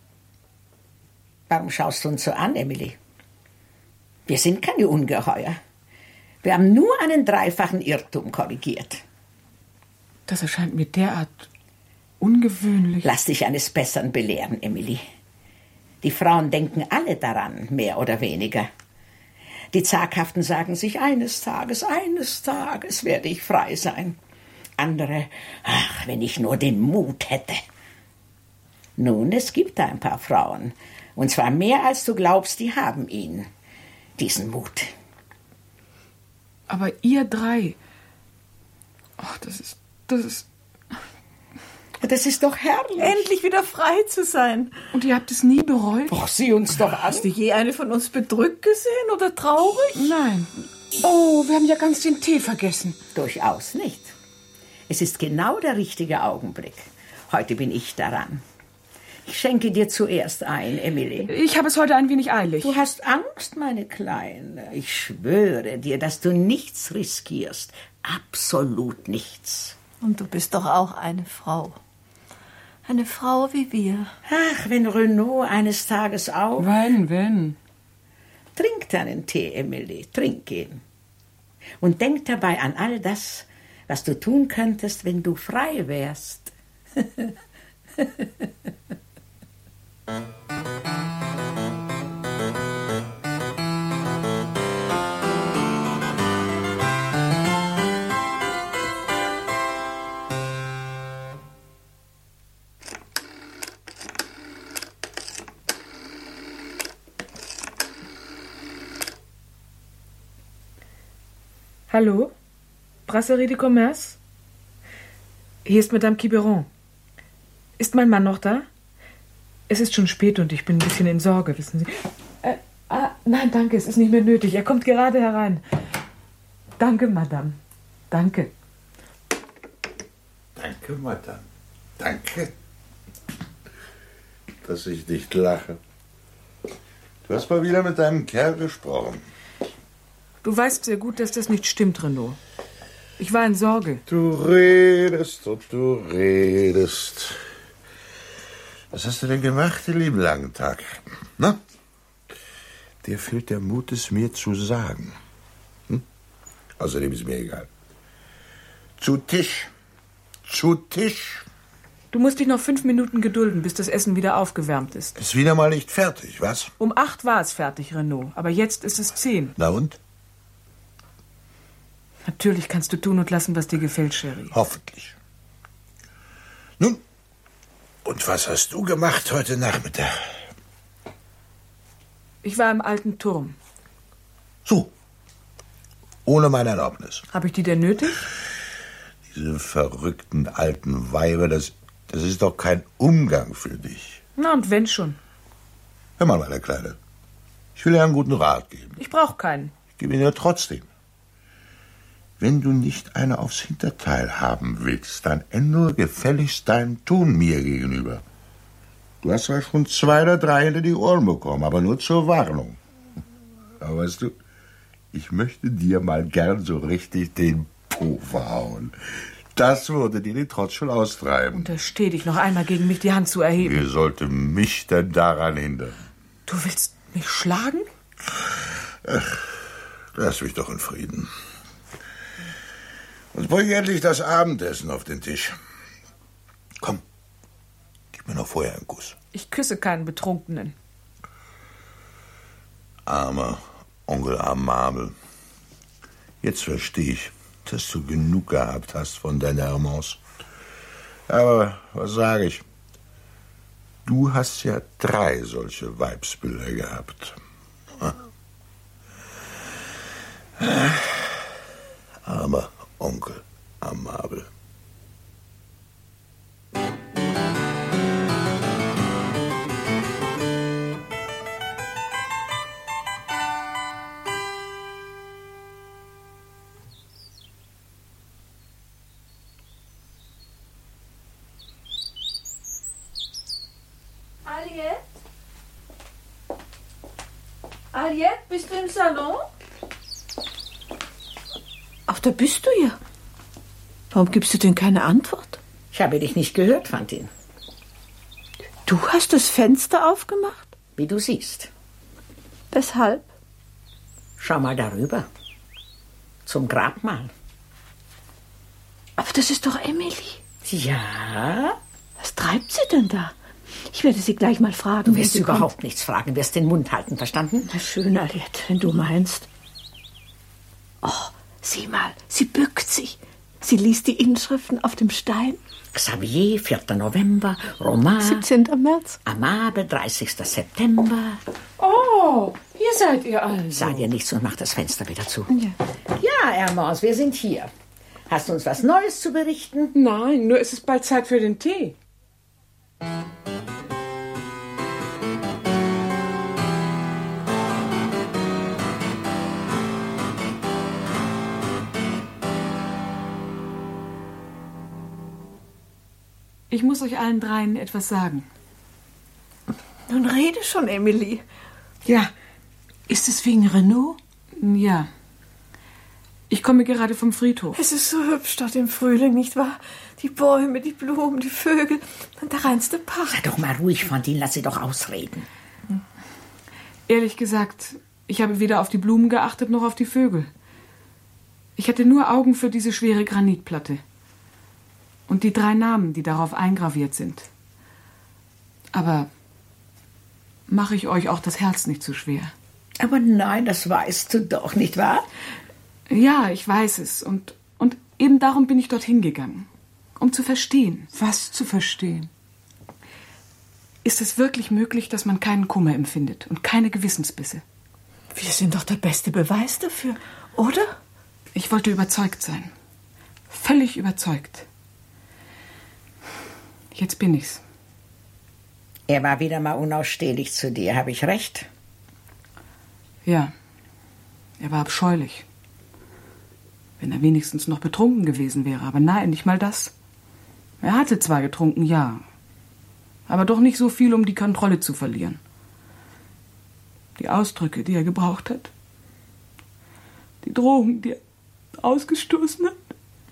Warum schaust du uns so an, Emily? Wir sind keine Ungeheuer. Wir haben nur einen dreifachen Irrtum korrigiert. Das erscheint mir derart ungewöhnlich. Lass dich eines Besseren belehren, Emily. Die Frauen denken alle daran, mehr oder weniger. Die Zaghaften sagen sich, eines Tages, eines Tages werde ich frei sein. Andere, ach, wenn ich nur den Mut hätte. Nun, es gibt ein paar Frauen, und zwar mehr als du glaubst, die haben ihn, diesen Mut. Aber ihr drei, ach, das ist, das ist... Das ist doch herrlich. Endlich wieder frei zu sein. Und ihr habt es nie bereut? Ach, sieh uns doch an. Hast du je eine von uns bedrückt gesehen oder traurig? Nein, Oh, wir haben ja ganz den Tee vergessen. Durchaus nicht. Es ist genau der richtige Augenblick. Heute bin ich daran. Ich schenke dir zuerst ein, Emily. Ich habe es heute ein wenig eilig. Du hast Angst, meine Kleine. Ich schwöre dir, dass du nichts riskierst. Absolut nichts. Und du bist doch auch eine Frau. Eine Frau wie wir. Ach, wenn Renaud eines Tages auch... Wenn, wenn. Trink deinen Tee, Emily. Trink ihn. Und denk dabei an all das, was du tun könntest, wenn du frei wärst. Hallo? Brasserie du Commerce? Hier ist Madame Quiberon. Ist mein Mann noch da? Es ist schon spät und ich bin ein bisschen in Sorge, wissen Sie. Äh, ah, nein, danke, es ist nicht mehr nötig. Er kommt gerade herein. Danke, Madame. Danke. Danke, Madame. Danke, dass ich nicht lache. Du hast mal wieder mit deinem Kerl gesprochen. Du weißt sehr gut, dass das nicht stimmt, Renaud. Ich war in Sorge. Du redest und du redest. Was hast du denn gemacht den lieben langen Tag? Na? Dir fehlt der Mut, es mir zu sagen. Hm? Außerdem ist mir egal. Zu Tisch. Zu Tisch. Du musst dich noch fünf Minuten gedulden, bis das Essen wieder aufgewärmt ist. Ist wieder mal nicht fertig, was? Um acht war es fertig, Renaud. Aber jetzt ist es zehn. Na und? Natürlich kannst du tun und lassen, was dir gefällt, Sherry. Hoffentlich. Nun, und was hast du gemacht heute Nachmittag? Ich war im alten Turm. So. Ohne meine Erlaubnis. Habe ich die denn nötig? Diese verrückten alten Weiber, das, das ist doch kein Umgang für dich. Na, und wenn schon. Hör mal, meine Kleine. Ich will dir einen guten Rat geben. Ich brauche keinen. Ich gebe ihn dir trotzdem. Wenn du nicht eine aufs Hinterteil haben willst, dann ändere gefälligst dein Tun mir gegenüber. Du hast zwar schon zwei oder drei hinter die Ohren bekommen, aber nur zur Warnung. Aber weißt du, ich möchte dir mal gern so richtig den Po verhauen. Das würde dir den Trotz schon austreiben. Untersteh dich noch einmal gegen mich die Hand zu erheben. Wer sollte mich denn daran hindern? Du willst mich schlagen? Ach, lass mich doch in Frieden. Und bring endlich das Abendessen auf den Tisch. Komm, gib mir noch vorher einen Kuss. Ich küsse keinen Betrunkenen. Armer Onkel Amabel. Jetzt verstehe ich, dass du genug gehabt hast von deiner Hermance. Aber was sage ich? Du hast ja drei solche Weibsbilder gehabt. Armer Onkel Amabel. Aliette? Aliette, bist du im Salon? Ach, da bist du ja. Warum gibst du denn keine Antwort? Ich habe dich nicht gehört, Fantine. Du hast das Fenster aufgemacht? Wie du siehst. Weshalb? Schau mal darüber. Zum Grabmal. Aber das ist doch Emily. Ja? Was treibt sie denn da? Ich werde sie gleich mal fragen. Du wenn wirst sie überhaupt kommt. nichts fragen, wirst den Mund halten, verstanden? Na schön, Aliette, wenn du meinst. Oh, sieh mal, sie bückt sich. Sie liest die Inschriften auf dem Stein. Xavier, vierter November, Romain, siebzehnten März. Amabel, dreißigster September. Oh, hier seid ihr also. Sag dir nichts und mach das Fenster wieder zu. Ja. Ja, Hermance, wir sind hier. Hast du uns was Neues zu berichten? Nein, nur ist es bald Zeit für den Tee. Ich muss euch allen dreien etwas sagen. Nun rede schon, Emilie. Ja, ist es wegen Renaud? Ja. Ich komme gerade vom Friedhof. Es ist so hübsch dort im Frühling, nicht wahr? Die Bäume, die Blumen, die Vögel und der reinste Park. Sei doch mal ruhig, Fantine, lass sie doch ausreden. Ehrlich gesagt, ich habe weder auf die Blumen geachtet noch auf die Vögel. Ich hatte nur Augen für diese schwere Granitplatte. Und die drei Namen, die darauf eingraviert sind. Aber mache ich euch auch das Herz nicht zu schwer? Aber nein, das weißt du doch, nicht wahr? Ja, ich weiß es. Und, und eben darum bin ich dorthin gegangen. Um zu verstehen. Was zu verstehen? Ist es wirklich möglich, dass man keinen Kummer empfindet und keine Gewissensbisse? Wir sind doch der beste Beweis dafür, oder? Ich wollte überzeugt sein. Völlig überzeugt. Jetzt bin ich's. Er war wieder mal unausstehlich zu dir, habe ich recht? Ja, er war abscheulich. Wenn er wenigstens noch betrunken gewesen wäre, aber nein, nicht mal das. Er hatte zwar getrunken, ja, aber doch nicht so viel, um die Kontrolle zu verlieren. Die Ausdrücke, die er gebraucht hat, die Drohungen, die er ausgestoßen hat.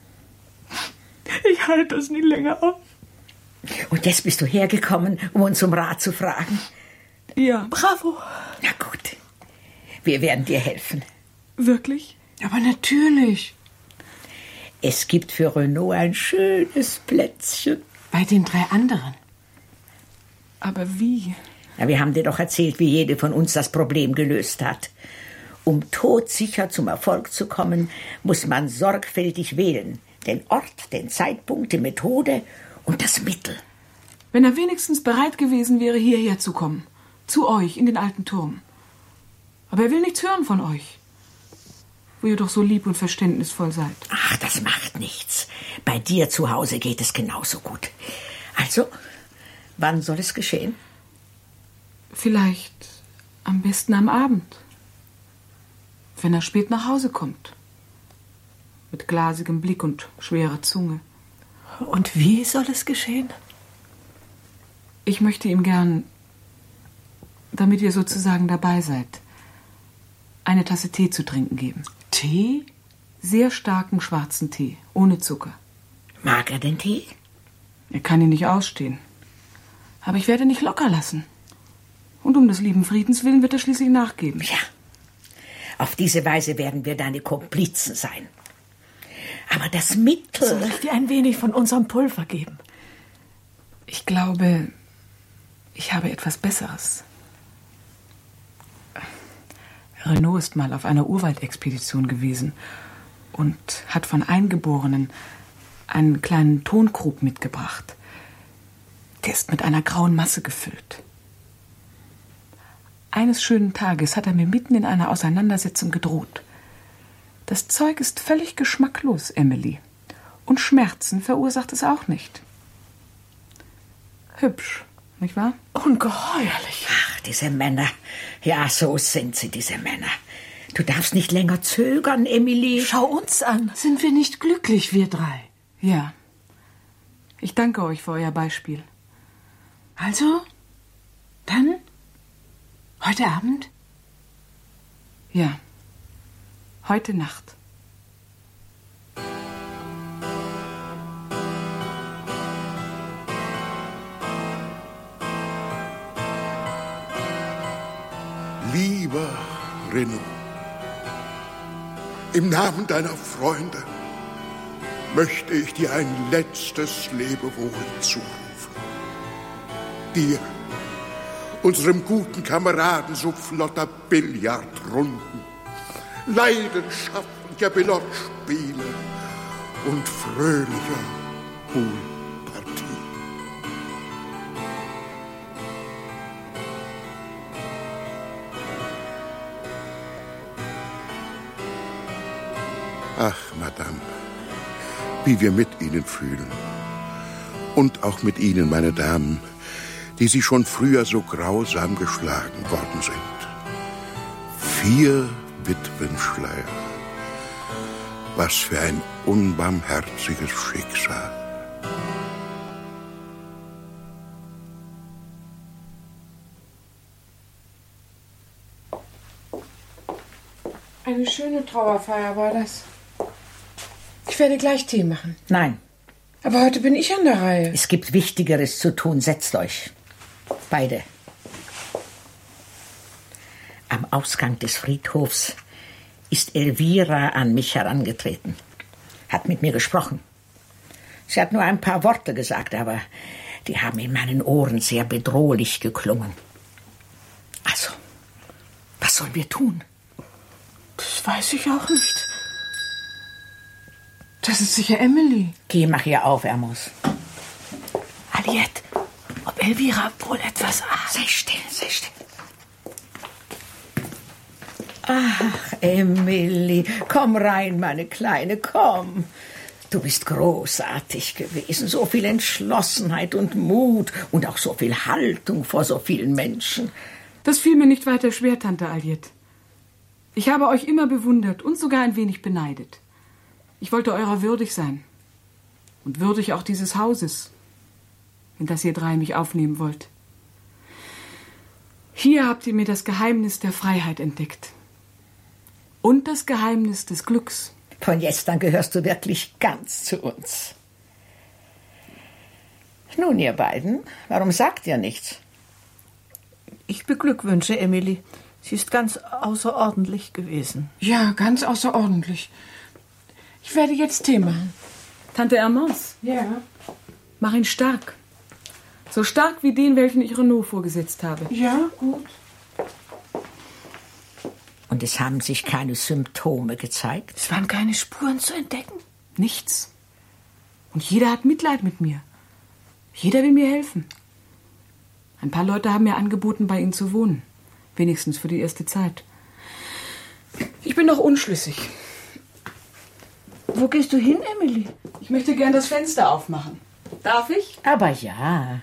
Ich halte das nie länger aus. Und jetzt bist du hergekommen, um uns um Rat zu fragen? Ja. Bravo. Na gut, wir werden dir helfen. Wirklich? Aber natürlich. Es gibt für Renaud ein schönes Plätzchen. Bei den drei anderen. Aber wie? Ja, wir haben dir doch erzählt, wie jede von uns das Problem gelöst hat. Um todsicher zum Erfolg zu kommen, muss man sorgfältig wählen. Den Ort, den Zeitpunkt, die Methode und das Mittel. Wenn er wenigstens bereit gewesen wäre, hierher zu kommen. Zu euch, in den alten Turm. Aber er will nichts hören von euch. Wo ihr doch so lieb und verständnisvoll seid. Ach, das macht nichts. Bei dir zu Hause geht es genauso gut. Also, wann soll es geschehen? Vielleicht am besten am Abend. Wenn er spät nach Hause kommt. Mit glasigem Blick und schwerer Zunge. Und wie soll es geschehen? Ich möchte ihm gern, damit ihr sozusagen dabei seid, eine Tasse Tee zu trinken geben. Tee? Sehr starken schwarzen Tee, ohne Zucker. Mag er den Tee? Er kann ihn nicht ausstehen. Aber ich werde nicht locker lassen. Und um des lieben Friedens willen wird er schließlich nachgeben. Ja, auf diese Weise werden wir deine Komplizen sein. Aber das Mittel... Soll ich dir ein wenig von unserem Pulver geben? Ich glaube, ich habe etwas Besseres. Renaud ist mal auf einer Urwaldexpedition gewesen und hat von Eingeborenen einen kleinen Tonkrug mitgebracht. Der ist mit einer grauen Masse gefüllt. Eines schönen Tages hat er mir mitten in einer Auseinandersetzung gedroht. Das Zeug ist völlig geschmacklos, Emily. Und Schmerzen verursacht es auch nicht. Hübsch, nicht wahr? Ungeheuerlich. Ach, diese Männer. Ja, so sind sie, diese Männer. Du darfst nicht länger zögern, Emilie. Schau uns an. Sind wir nicht glücklich, wir drei? Ja. Ich danke euch für euer Beispiel. Also, dann heute Abend? Ja. Heute Nacht. Lieber Renaud, im Namen deiner Freunde möchte ich dir ein letztes Lebewohl zurufen. Dir, unserem guten Kameraden so flotter Billardrunden, leidenschaftlicher Billardspiele und fröhlicher Poolpartie. Ach, Madame, wie wir mit Ihnen fühlen. Und auch mit Ihnen, meine Damen, die Sie schon früher so grausam geschlagen worden sind. Vier Witwenschleier. Was für ein unbarmherziges Schicksal. Eine schöne Trauerfeier war das. Ich werde gleich Tee machen. Nein. Aber heute bin ich an der Reihe. Es gibt Wichtigeres zu tun. Setzt euch. Beide. Am Ausgang des Friedhofs ist Elvira an mich herangetreten. Hat mit mir gesprochen. Sie hat nur ein paar Worte gesagt, aber die haben in meinen Ohren sehr bedrohlich geklungen. Also, was sollen wir tun? Das weiß ich auch nicht. Das ist sicher Emily. Geh, mach ihr auf, Hermos. Aliette, ob Elvira wohl etwas ahnt? Sei still, sei still. Ach, Emily, komm rein, meine Kleine, komm. Du bist großartig gewesen, so viel Entschlossenheit und Mut und auch so viel Haltung vor so vielen Menschen. Das fiel mir nicht weiter schwer, Tante Aliette. Ich habe euch immer bewundert und sogar ein wenig beneidet. Ich wollte eurer würdig sein und würdig auch dieses Hauses, in das ihr drei mich aufnehmen wollt. Hier habt ihr mir das Geheimnis der Freiheit entdeckt und das Geheimnis des Glücks. Von jetzt an gehörst du wirklich ganz zu uns. Nun, ihr beiden, warum sagt ihr nichts? Ich beglückwünsche Emily. Sie ist ganz außerordentlich gewesen. Ja, ganz außerordentlich. Ich werde jetzt Tee machen. Tante Hermance, Ja. mach ihn stark. So stark wie den, welchen ich Renaud vorgesetzt habe. Ja, gut. Und es haben sich keine Symptome gezeigt? Es waren keine Spuren zu entdecken. Nichts. Und jeder hat Mitleid mit mir. Jeder will mir helfen. Ein paar Leute haben mir angeboten, bei ihnen zu wohnen. Wenigstens für die erste Zeit. Ich bin noch unschlüssig. Wo gehst du hin, Emily? Ich möchte gern das Fenster aufmachen. Darf ich? Aber ja.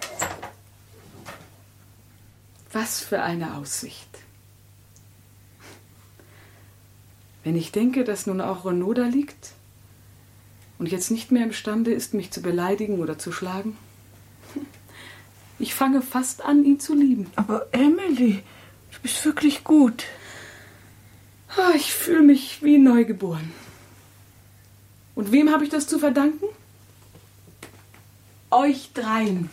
Was für eine Aussicht. Wenn ich denke, dass nun auch Renaud da liegt und jetzt nicht mehr imstande ist, mich zu beleidigen oder zu schlagen. Ich fange fast an, ihn zu lieben. Aber Emily, du bist wirklich gut. Ah, ich fühle mich wie neugeboren. Und wem habe ich das zu verdanken? Euch dreien.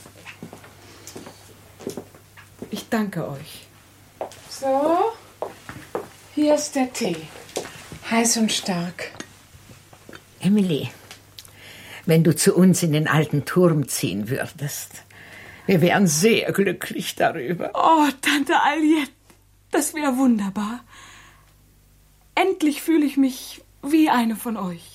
Ich danke euch. So, hier ist der Tee. Heiß und stark. Emily, wenn du zu uns in den alten Turm ziehen würdest, wir wären sehr glücklich darüber. Oh, Tante Aliette, das wäre wunderbar. Endlich fühle ich mich wie eine von euch.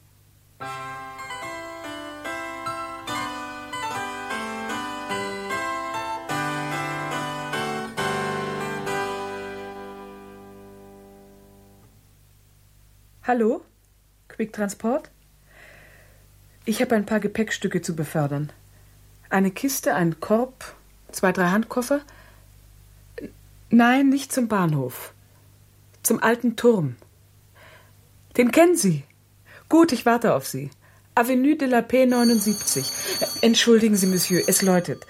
Hallo? Quick Transport? Ich habe ein paar Gepäckstücke zu befördern. Eine Kiste, einen Korb, zwei, drei Handkoffer. Nein, nicht zum Bahnhof. Zum alten Turm. Den kennen Sie. Gut, ich warte auf Sie. Avenue de la Paix neunundsiebzig. Entschuldigen Sie, Monsieur, es läutet.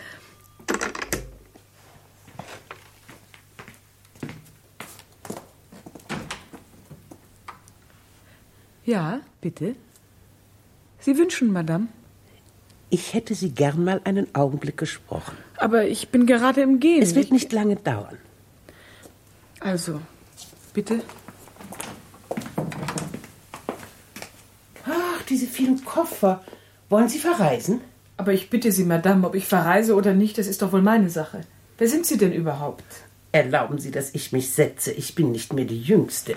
Ja, bitte. Sie wünschen, Madame? Ich hätte Sie gern mal einen Augenblick gesprochen. Aber ich bin gerade im Gehen. Es wird nicht lange dauern. Also, bitte. Ach, diese vielen Koffer. Wollen Sie verreisen? Aber ich bitte Sie, Madame, ob ich verreise oder nicht, das ist doch wohl meine Sache. Wer sind Sie denn überhaupt? Erlauben Sie, dass ich mich setze. Ich bin nicht mehr die Jüngste.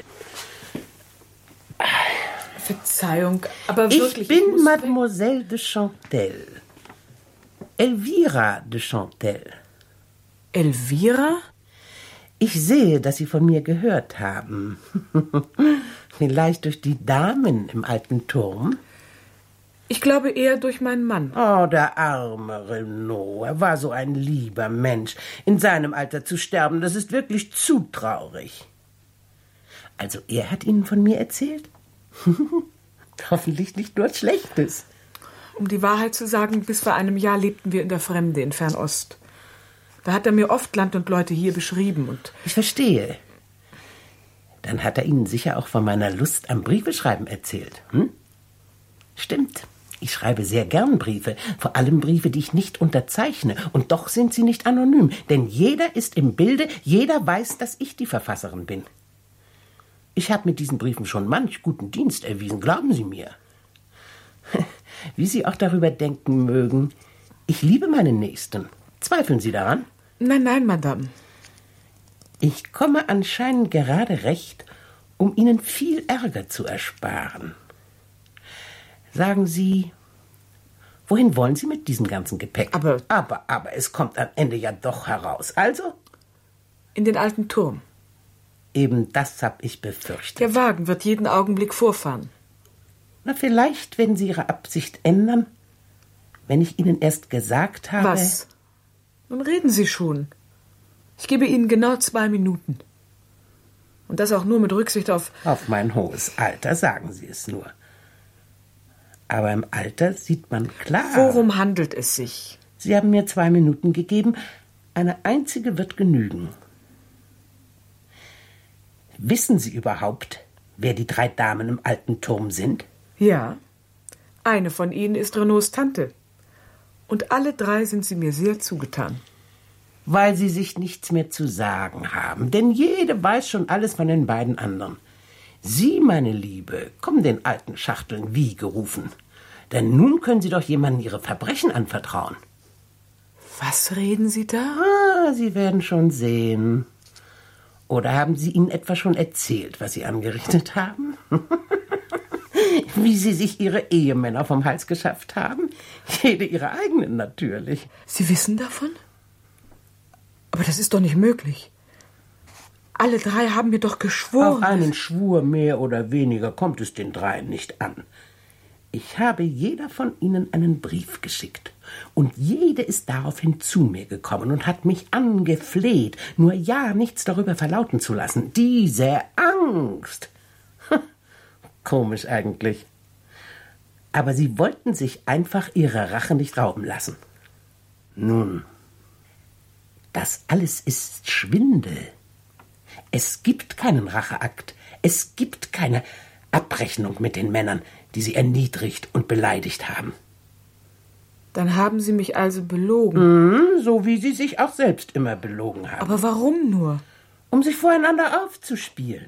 Verzeihung, aber wirklich... Ich bin ich muss Mademoiselle weg. de Chantelle. Elvira de Chantelle. Elvira? Ich sehe, dass Sie von mir gehört haben. Vielleicht durch die Damen im alten Turm? Ich glaube eher durch meinen Mann. Oh, der arme Renaud. Er war so ein lieber Mensch. In seinem Alter zu sterben, das ist wirklich zu traurig. Also, er hat Ihnen von mir erzählt? Hoffentlich nicht nur Schlechtes. Um die Wahrheit zu sagen, bis vor einem Jahr lebten wir in der Fremde in Fernost. Da hat er mir oft Land und Leute hier beschrieben und... Ich verstehe. Dann hat er Ihnen sicher auch von meiner Lust am Briefeschreiben erzählt, hm? Stimmt. Ich schreibe sehr gern Briefe, vor allem Briefe, die ich nicht unterzeichne. Und doch sind sie nicht anonym, denn jeder ist im Bilde, jeder weiß, dass ich die Verfasserin bin. Ich habe mit diesen Briefen schon manch guten Dienst erwiesen, glauben Sie mir. Wie Sie auch darüber denken mögen, ich liebe meinen Nächsten. Zweifeln Sie daran? Nein, nein, Madame. Ich komme anscheinend gerade recht, um Ihnen viel Ärger zu ersparen. Sagen Sie, wohin wollen Sie mit diesem ganzen Gepäck? Aber... Aber, aber, es kommt am Ende ja doch heraus. Also? In den alten Turm. Eben das habe ich befürchtet. Der Wagen wird jeden Augenblick vorfahren. Na, vielleicht werden Sie Ihre Absicht ändern, wenn ich Ihnen erst gesagt habe... Was? Nun reden Sie schon. Ich gebe Ihnen genau zwei Minuten. Und das auch nur mit Rücksicht auf... Auf mein hohes Alter, sagen Sie es nur. Aber im Alter sieht man klar... Worum handelt es sich? Sie haben mir zwei Minuten gegeben. Eine einzige wird genügen. Wissen Sie überhaupt, wer die drei Damen im alten Turm sind? Ja. Eine von ihnen ist Renaults Tante. Und alle drei sind sie mir sehr zugetan. Weil sie sich nichts mehr zu sagen haben. Denn jede weiß schon alles von den beiden anderen. Sie, meine Liebe, kommen den alten Schachteln wie gerufen. Denn nun können Sie doch jemandem Ihre Verbrechen anvertrauen. Was reden Sie da? Ah, Sie werden schon sehen. Oder haben Sie Ihnen etwa schon erzählt, was Sie angerichtet haben? Wie Sie sich Ihre Ehemänner vom Hals geschafft haben? Jede Ihre eigenen natürlich. Sie wissen davon? Aber das ist doch nicht möglich. Alle drei haben mir doch geschworen. Auf einen Schwur mehr oder weniger kommt es den dreien nicht an. Ich habe jeder von ihnen einen Brief geschickt. Und jede ist daraufhin zu mir gekommen und hat mich angefleht, nur ja nichts darüber verlauten zu lassen. Diese Angst! Komisch eigentlich. Aber sie wollten sich einfach ihre Rache nicht rauben lassen. Nun, das alles ist Schwindel. Es gibt keinen Racheakt. Es gibt keine Abrechnung mit den Männern, die sie erniedrigt und beleidigt haben. Dann haben Sie mich also belogen. Mhm, so wie Sie sich auch selbst immer belogen haben. Aber warum nur? Um sich voreinander aufzuspielen.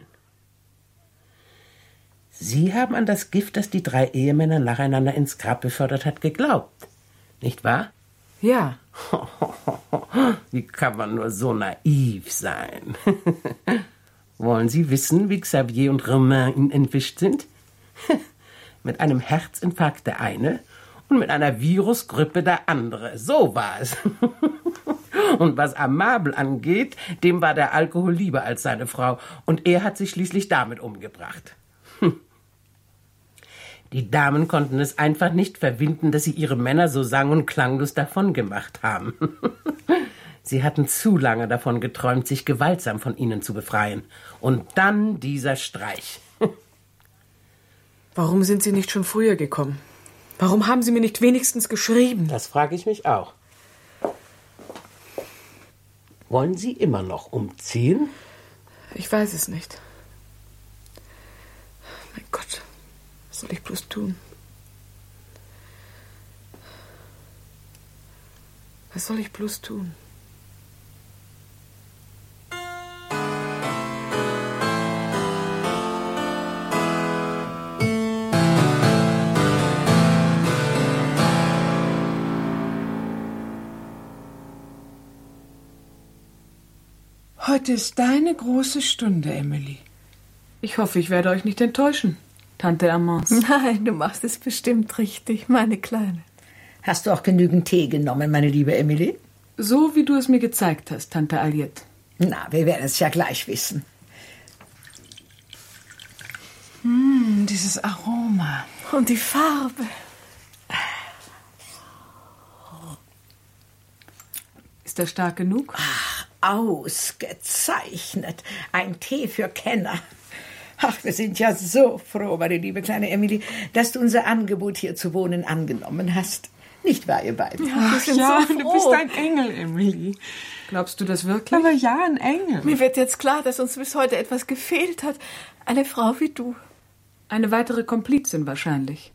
Sie haben an das Gift, das die drei Ehemänner nacheinander ins Grab befördert hat, geglaubt. Nicht wahr? Ja. Wie kann man nur so naiv sein? Wollen Sie wissen, wie Xavier und Romain Ihnen entwischt sind? Mit einem Herzinfarkt der eine und mit einer Virusgrippe der andere. So war es. Und was Amable angeht, dem war der Alkohol lieber als seine Frau. Und er hat sich schließlich damit umgebracht. Die Damen konnten es einfach nicht verwinden, dass sie ihre Männer so sang- und klanglos davon gemacht haben. Sie hatten zu lange davon geträumt, sich gewaltsam von ihnen zu befreien. Und dann dieser Streich. Warum sind Sie nicht schon früher gekommen? Warum haben Sie mir nicht wenigstens geschrieben? Das frage ich mich auch. Wollen Sie immer noch umziehen? Ich weiß es nicht. Mein Gott, was soll ich bloß tun? Was soll ich bloß tun? Heute ist deine große Stunde, Emily. Ich hoffe, ich werde euch nicht enttäuschen, Tante Hermance. Nein, du machst es bestimmt richtig, meine Kleine. Hast du auch genügend Tee genommen, meine liebe Emily? So, wie du es mir gezeigt hast, Tante Aliette. Na, wir werden es ja gleich wissen. Hm, dieses Aroma. Und die Farbe. Ist er stark genug? Ach, ausgezeichnet. Ein Tee für Kenner. Ach, wir sind ja so froh, meine liebe kleine Emily, dass du unser Angebot, hier zu wohnen, angenommen hast. Nicht wahr, ihr beiden? Ach wir sind ja, so du froh. bist ein Engel, Emily. Glaubst du das wirklich? Aber ja, ein Engel. Mir wird jetzt klar, dass uns bis heute etwas gefehlt hat. Eine Frau wie du. Eine weitere Komplizin wahrscheinlich.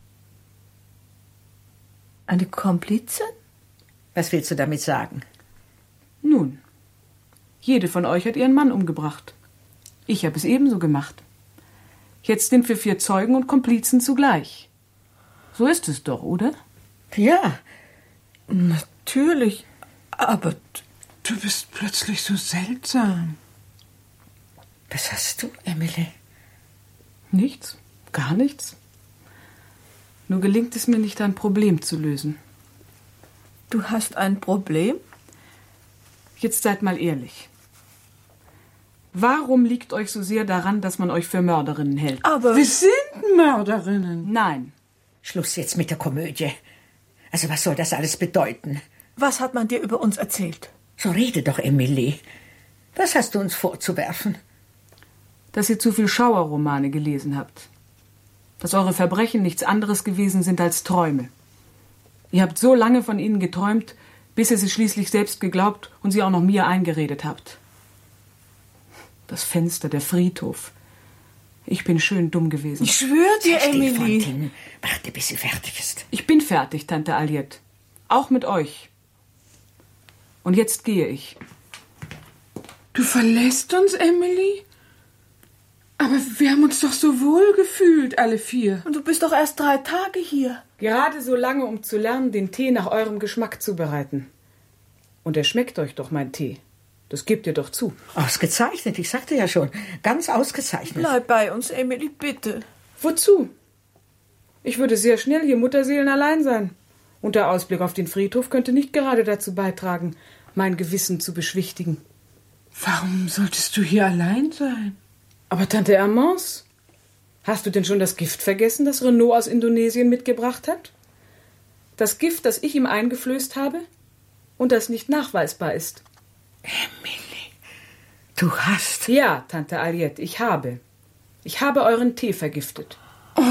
Eine Komplizin? Was willst du damit sagen? Nun, jede von euch hat ihren Mann umgebracht. Ich habe es ebenso gemacht. Jetzt sind wir vier Zeugen und Komplizen zugleich. So ist es doch, oder? Ja. Natürlich, aber... Du bist plötzlich so seltsam. Was hast du, Emily? Nichts, gar nichts. Nur gelingt es mir nicht, ein Problem zu lösen. Du hast ein Problem? Jetzt seid mal ehrlich. Warum liegt euch so sehr daran, dass man euch für Mörderinnen hält? Aber... Wir sind Mörderinnen. Nein. Schluss jetzt mit der Komödie. Also was soll das alles bedeuten? Was hat man dir über uns erzählt? So rede doch, Emily. Was hast du uns vorzuwerfen? Dass ihr zu viel Schauerromane gelesen habt. Dass eure Verbrechen nichts anderes gewesen sind als Träume. Ihr habt so lange von ihnen geträumt, bis ihr sie schließlich selbst geglaubt und sie auch noch mir eingeredet habt. Das Fenster, der Friedhof. Ich bin schön dumm gewesen. Ich schwöre dir, Emily. Fontaine, warte, bis sie fertig ist. Ich bin fertig, Tante Aliette. Auch mit euch. Und jetzt gehe ich. Du verlässt uns, Emily? Aber wir haben uns doch so wohl gefühlt, alle vier. Und du bist doch erst drei Tage hier. Gerade so lange, um zu lernen, den Tee nach eurem Geschmack zu bereiten. Und er schmeckt euch doch, mein Tee. Das gebt ihr doch zu. Ausgezeichnet, ich sagte ja schon. Ganz ausgezeichnet. Bleib bei uns, Emily, bitte. Wozu? Ich würde sehr schnell hier Mutterseelen allein sein. Und der Ausblick auf den Friedhof könnte nicht gerade dazu beitragen, mein Gewissen zu beschwichtigen. Warum solltest du hier allein sein? Aber Tante Hermance, hast du denn schon das Gift vergessen, das Renaud aus Indonesien mitgebracht hat? Das Gift, das ich ihm eingeflößt habe und das nicht nachweisbar ist. Emily, du hast... Ja, Tante Aliette, ich habe. Ich habe euren Tee vergiftet. Oh.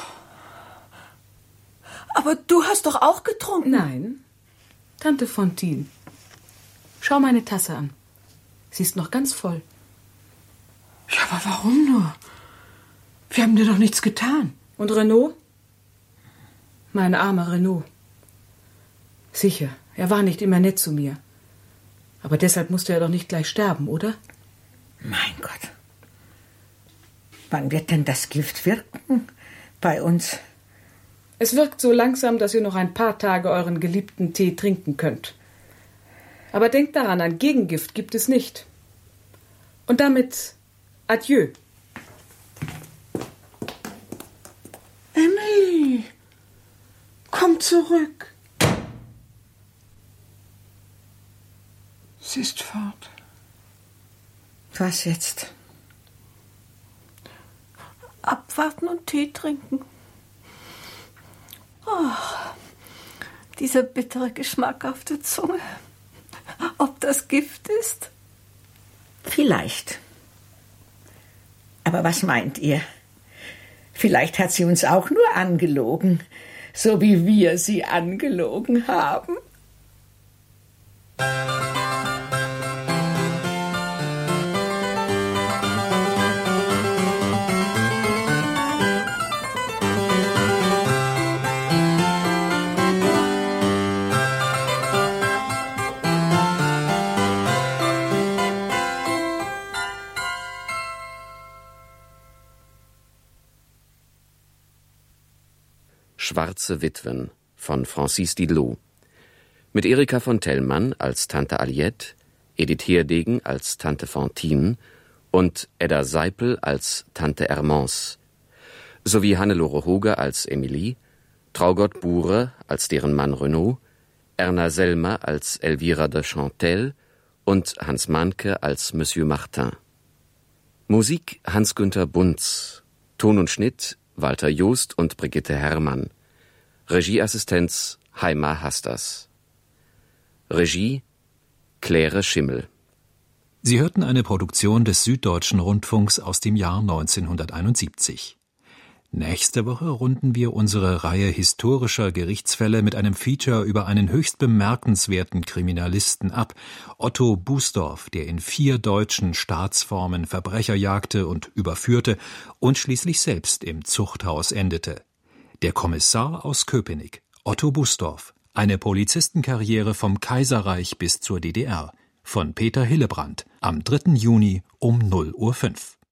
Aber du hast doch auch getrunken. Nein, Tante Fontaine. Schau meine Tasse an. Sie ist noch ganz voll. Ja, aber warum nur? Wir haben dir doch nichts getan. Und Renaud? Mein armer Renaud. Sicher, er war nicht immer nett zu mir. Aber deshalb musste er doch nicht gleich sterben, oder? Mein Gott. Wann wird denn das Gift wirken bei uns? Es wirkt so langsam, dass ihr noch ein paar Tage euren geliebten Tee trinken könnt. Aber denkt daran, ein Gegengift gibt es nicht. Und damit adieu. Emily, komm zurück. Sie ist fort. Was jetzt? Abwarten und Tee trinken. Oh, dieser bittere Geschmack auf der Zunge. Ob das Gift ist? Vielleicht. Aber was meint ihr? Vielleicht hat sie uns auch nur angelogen, so wie wir sie angelogen haben. Schwarze Witwen von Francis Didlot. Mit Erika von Tellmann als Tante Aliette, Edith Herdegen als Tante Fantine und Edda Seipel als Tante Hermance, sowie Hannelore Hoger als Emilie, Traugott Bure als deren Mann Renaud, Erna Selmer als Elvira de Chantelle und Hans Mahnke als Monsieur Martin. Musik Hans-Günther Bunz, Ton und Schnitt Walter Joost und Brigitte Herrmann. Regieassistenz Heima Hastas. Regie Claire Schimmel. Sie hörten eine Produktion des Süddeutschen Rundfunks aus dem Jahr neunzehnhunderteinundsiebzig. Nächste Woche runden wir unsere Reihe historischer Gerichtsfälle mit einem Feature über einen höchst bemerkenswerten Kriminalisten ab, Otto Bußdorf, der in vier deutschen Staatsformen Verbrecher jagte und überführte und schließlich selbst im Zuchthaus endete. Der Kommissar aus Köpenick, Otto Bußdorf, eine Polizistenkarriere vom Kaiserreich bis zur D D R, von Peter Hillebrand, am dritten Juni um null Uhr fünf.